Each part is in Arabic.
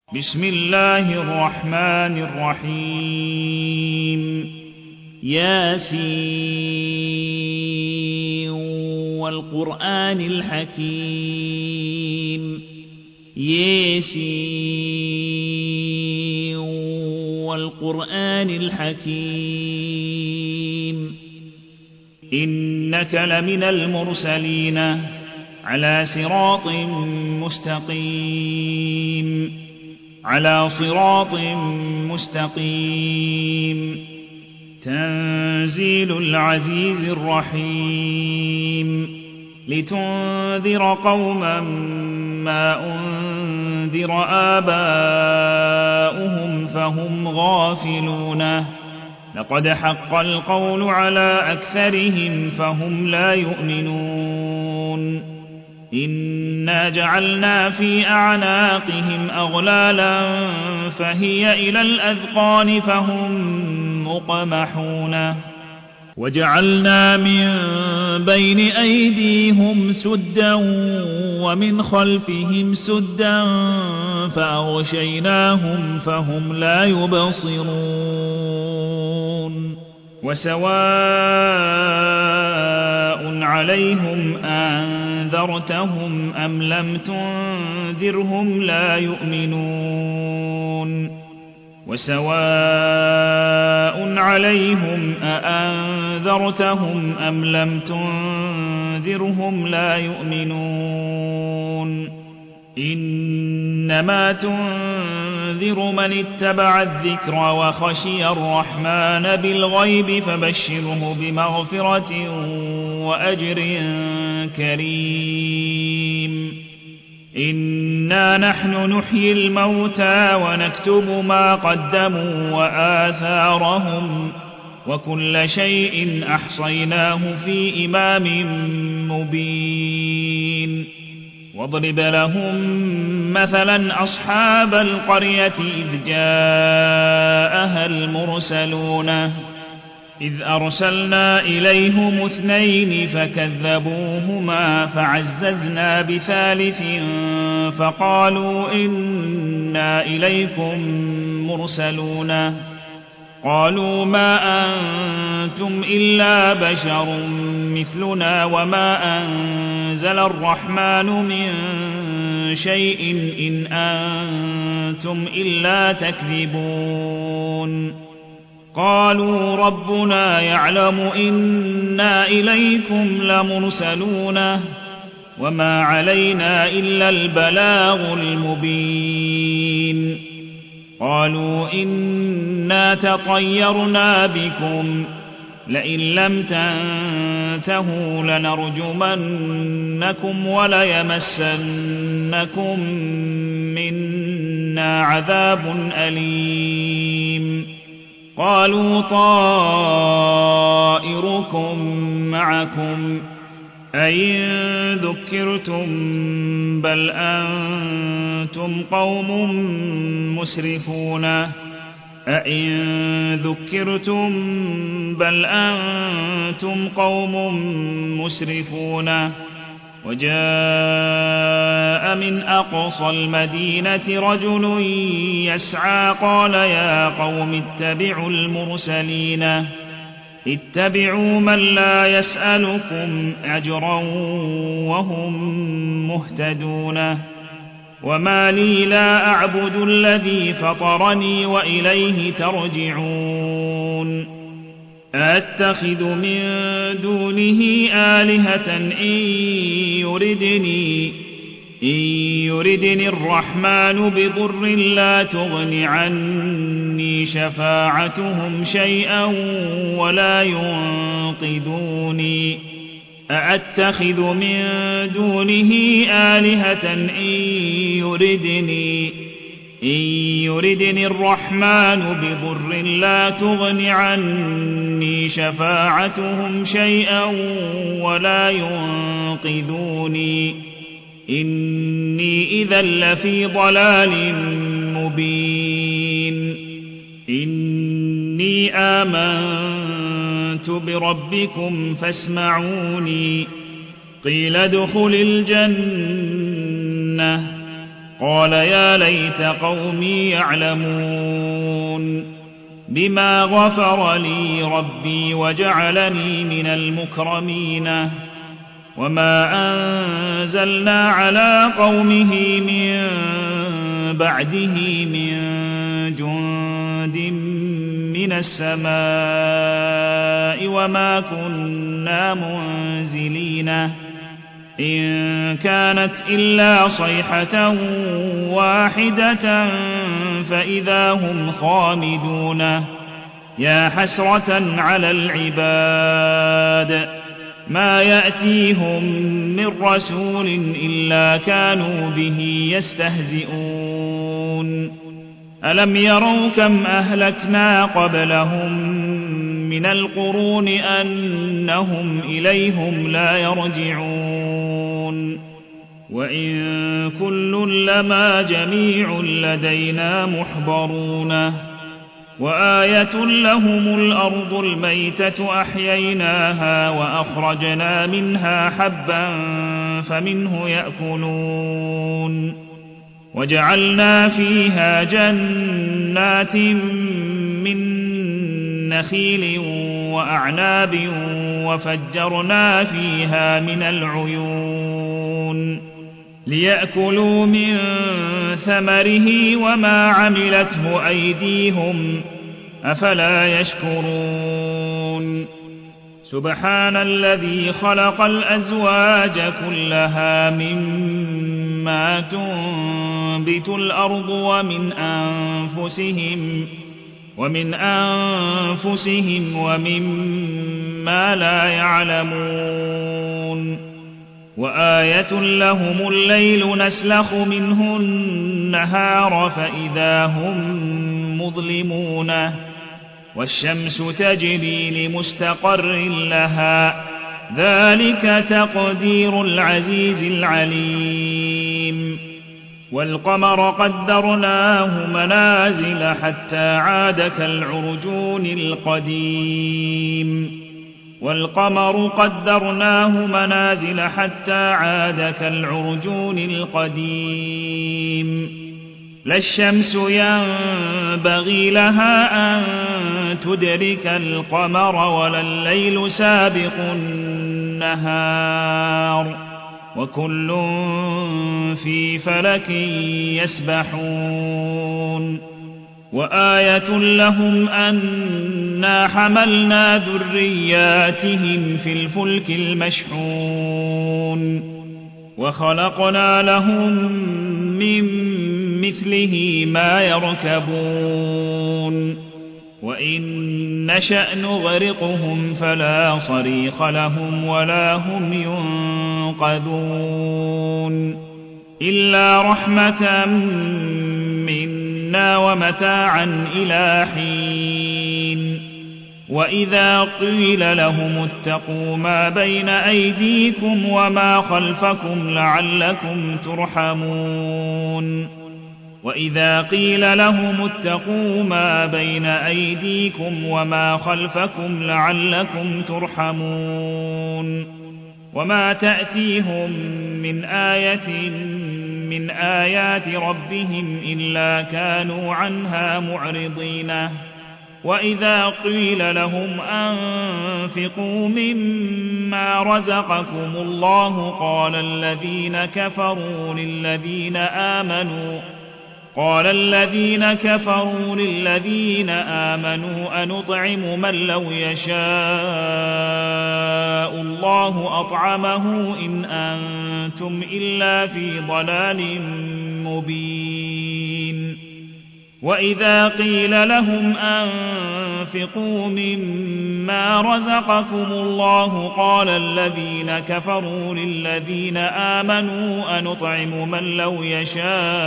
بسم الله الرحمن الرحيم ياسين والقرآن الحكيم ياسين والقرآن الحكيم إنك لمن المرسلين على صراط مستقيم تنزيل العزيز الرحيم لتنذر قوما ما أنذر آباؤهم فهم غافلون لقد حق القول على أكثرهم فهم لا يؤمنون إنا جعلنا في أعناقهم أغلالا فهي إلى الأذقان فهم مقمحون وجعلنا من بين أيديهم سدا ومن خلفهم سدا فأغشيناهم فهم لا يبصرون وسواء عليهم أنذرتهم أم لم تنذرهم لا يؤمنون وسواء عليهم أأنذرتهم أم لم تنذرهم لا يؤمنون إنما تنذر من اتبع الذكر وخشي الرحمن بالغيب فبشره بمغفرة وأجر كريم إنا نحن نحيي الموتى ونكتب ما قدموا وآثارهم وكل شيء أحصيناه في إمام مبين واضرب لهم مثلا أصحاب القرية إذ جاءها المرسلون إذ أرسلنا إليهم 2 فكذبوهما فعززنا بثالث فقالوا إنا إليكم مرسلون قالوا ما أنتم إلا بشر مثلنا وما أنزل الرحمن من شيء إن أنتم إلا تكذبون قالوا ربنا يعلم إنا إليكم لمرسلون وما علينا إلا البلاغ المبين قالوا إنا تطيرنا بكم لئن لم تنتهوا لنرجمنكم وليمسنكم منا عذاب أليم قالوا طائركم معكم أئن ذكرتم بل أنتم قوم مسرفون أئن ذكرتم بل أنتم قوم مسرفون وجاء من أقصى المدينة رجل يسعى قال يا قوم اتبعوا المرسلين اتبعوا من لا يسألكم أجرا وهم مهتدون وما لي لا أعبد الذي فطرني وإليه ترجعون أتخذ من دونه آلهة إن يردني الرحمن بضر لا تغن عني شفاعتهم شيئا ولا ينقذوني أأتخذ من دونه آلهة إن يردني الرحمن بضر لا تغن عني شفاعتهم شيئا ولا ينقذوني إني إذا لفي ضلال مبين إني آمنت بربكم فاسمعوني قيل ادخل الجنة قال يا ليت قومي يعلمون بما غفر لي ربي وجعلني من المكرمين وما أنزلنا على قومه من بعده من جند من السماء وما كنا منزلين إن كانت إلا صيحة واحدة فإذا هم خامدون يا حسرة على العباد ما يأتيهم من رسول إلا كانوا به يستهزئون ألم يروا كم أهلكنا قبلهم من القرون أنهم إليهم لا يرجعون وإن كل لما جميع لدينا محضرون وآية لهم الأرض الميتة أحييناها وأخرجنا منها حبا فمنه يأكلون وجعلنا فيها جنات من نخيل وأعناب وفجرنا فيها من العيون ليأكلوا من ثمره وما عملته أيديهم أفلا يشكرون سبحان الذي خلق الأزواج كلها مما تنبت الأرض ومن أنفسهم ومما لا يعلمون وآية لهم الليل نسلخ منه النهار فإذا هم مظلمون والشمس تجري لمستقر لها ذلك تقدير العزيز العليم والقمر قدرناه منازل حتى عاد كالعرجون القديم لا الشمس ينبغي لها أن تدرك القمر ولا الليل سابق النهار وكل في فلك يسبحون وآية لهم أنا حملنا ذرياتهم في الفلك المشحون وخلقنا لهم من مثله ما يركبون وإن نشأ نغرقهم فلا صريخ لهم ولا هم ينقذون إلا رحمة منا ومتاعا إلى حين وإذا قيل لهم اتقوا ما بين أيديكم وما خلفكم لعلكم ترحمون وإذا قيل لهم اتقوا ما بين أيديكم وما خلفكم لعلكم ترحمون وما تأتيهم من آية من آيات ربهم إلا كانوا عنها معرضين وإذا قيل لهم أنفقوا مما رزقكم الله قال الذين كفروا للذين آمنوا أنطعم من لو يشاء الله أطعمه إن أنتم إلا في ضلال مبين وإذا قيل لهم أنفقوا مما رزقكم الله قال الذين كفروا للذين آمنوا أنطعم من لو يشاء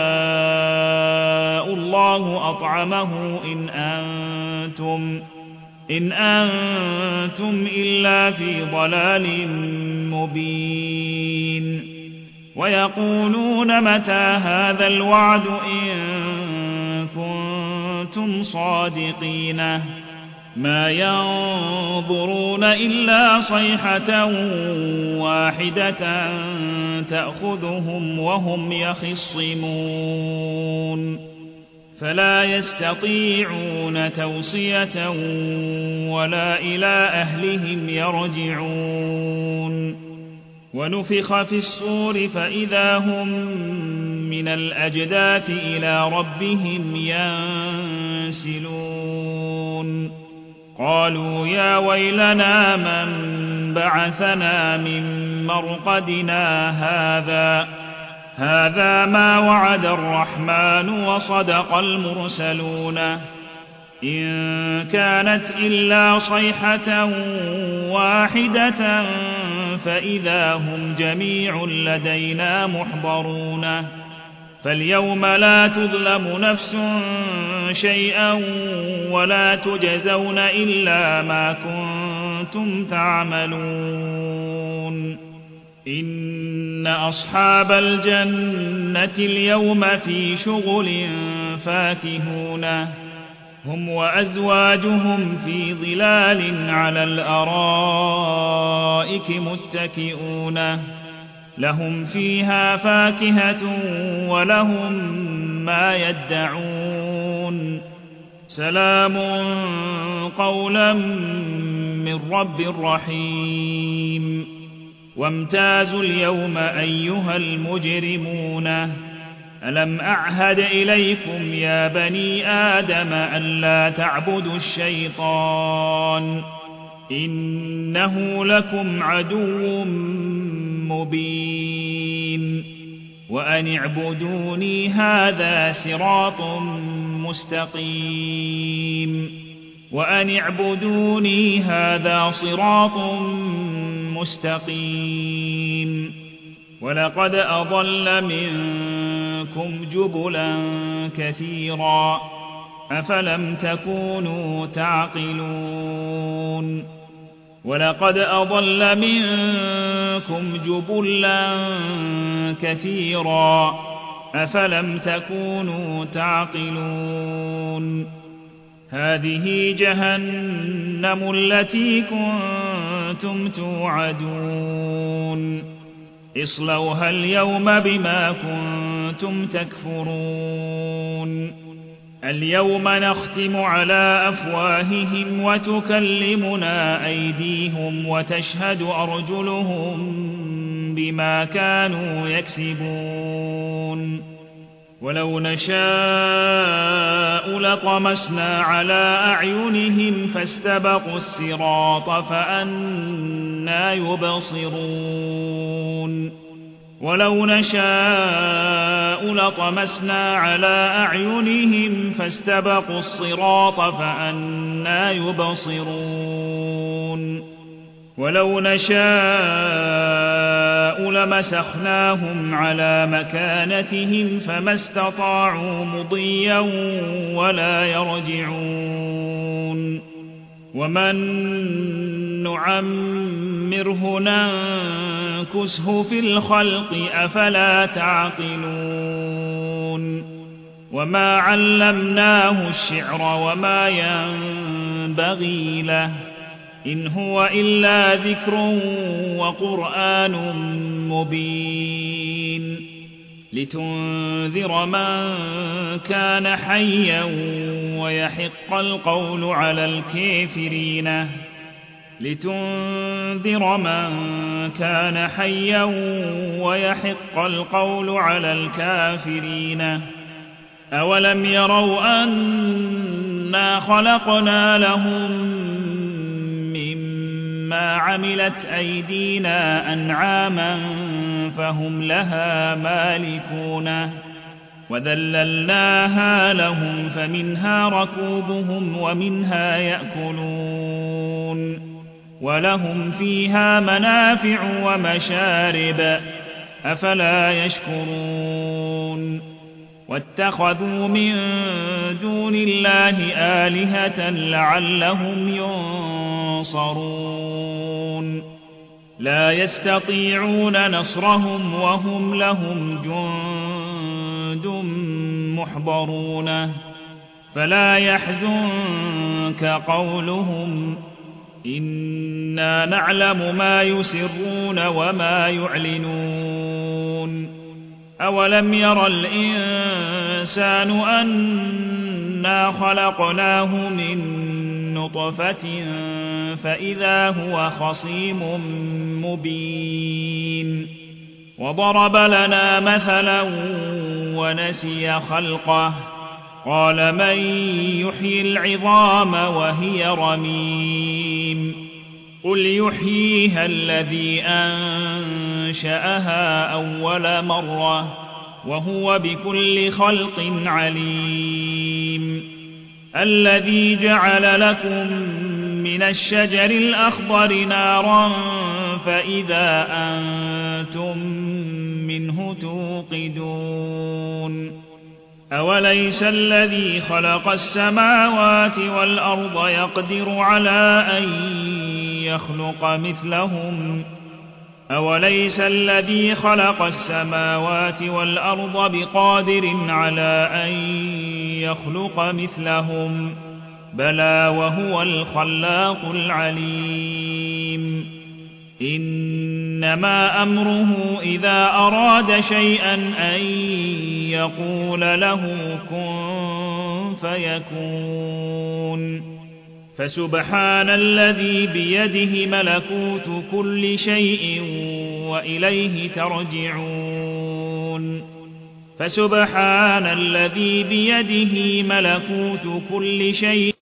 الله أطعمه إن أنتم إلا في ضلال مبين ويقولون متى هذا الوعد إن كنتم صادقين ما ينظرون إلا صيحة واحدة تأخذهم وهم يخصمون فلا يستطيعون توصية ولا إلى أهلهم يرجعون ونفخ في الصور فإذا هم من الأجداث إلى ربهم ينسلون قالوا يا ويلنا من بعثنا من مرقدنا هذا ما وعد الرحمن وصدق المرسلون إن كانت إلا صيحة واحدة فإذا هم جميع لدينا محضرون فاليوم لا تظلم نفس شيئا ولا تجزون إلا ما كنتم تعملون إن أصحاب الجنة اليوم في شغل فاكهون هم وأزواجهم في ظلال على الأرائك متكئون لهم فيها فاكهة ولهم ما يدعون سلام قولا من رب رحيم وامتازوا اليوم أيها المجرمون ألم أعهد إليكم يا بني آدم ألا تعبدوا الشيطان إنه لكم عدو مبين وأن اعبدوني هذا صراط مستقيم ولقد أضل منكم جبلا كثيرا أفلم تكونوا تعقلون ولقد أضل منكم جبلا كثيرا أفلم تكونوا تعقلون هذه جهنم التي كنتم توعدون اصلوها اليوم بما كنتم تكفرون اليوم نختم على أفواههم وتكلمنا أيديهم وتشهد أرجلهم بما كانوا يكسبون ولو نشاء لطمسنا على أعينهم فاستبقوا الصراط فأنى يبصرون ولو نشاء لطمسنا على أعينهم فاستبقوا الصراط فأنى يبصرون ولو نشاء لمسخناهم على مكانتهم فما استطاعوا مضيا ولا يرجعون ومن نعمره ننكسه في الخلق أفلا تعقلون وما علمناه الشعر وما ينبغي له إن هو إلا ذكر وقرآن مبين لتنذر من كان حيا ويحق القول على الكافرين أولم يروا أنا خلقنا لهم مما عملت أيدينا أنعاما فهم لها مالكون وذللناها لهم فمنها ركوبهم ومنها يأكلون ولهم فيها منافع ومشارب أفلا يشكرون واتخذوا من دون الله آلهة لعلهم ينصرون لا يستطيعون نصرهم وهم لهم جند محضرون فلا يحزنك قولهم إنا نعلم ما يسرون وما يعلنون أولم ير الإنسان أنا خلقناه من نطفة فإذا هو خصيم مبين وضرب لنا مثلا ونسي خلقه قال من يحيي العظام وهي رميم قل يحييها الذي أنشأها أول مرة وهو بكل خلق عليم الذي جعل لكم من الشجر الأخضر نارا فإذا أنتم منه توقدون أوليس الذي خلق السماوات والأرض يقدر على أن يخلق مثلهم أوليس الذي خلق السماوات والأرض بقادر على أن يخلق مثلهم بلى وهو الخلاق العليم إنما أمره إذا أراد شيئا أن يقول له كن فيكون فسبحان الذي بيده ملكوت كل شيء وإليه ترجعون فسبحان الذي بيده ملكوت كل شيء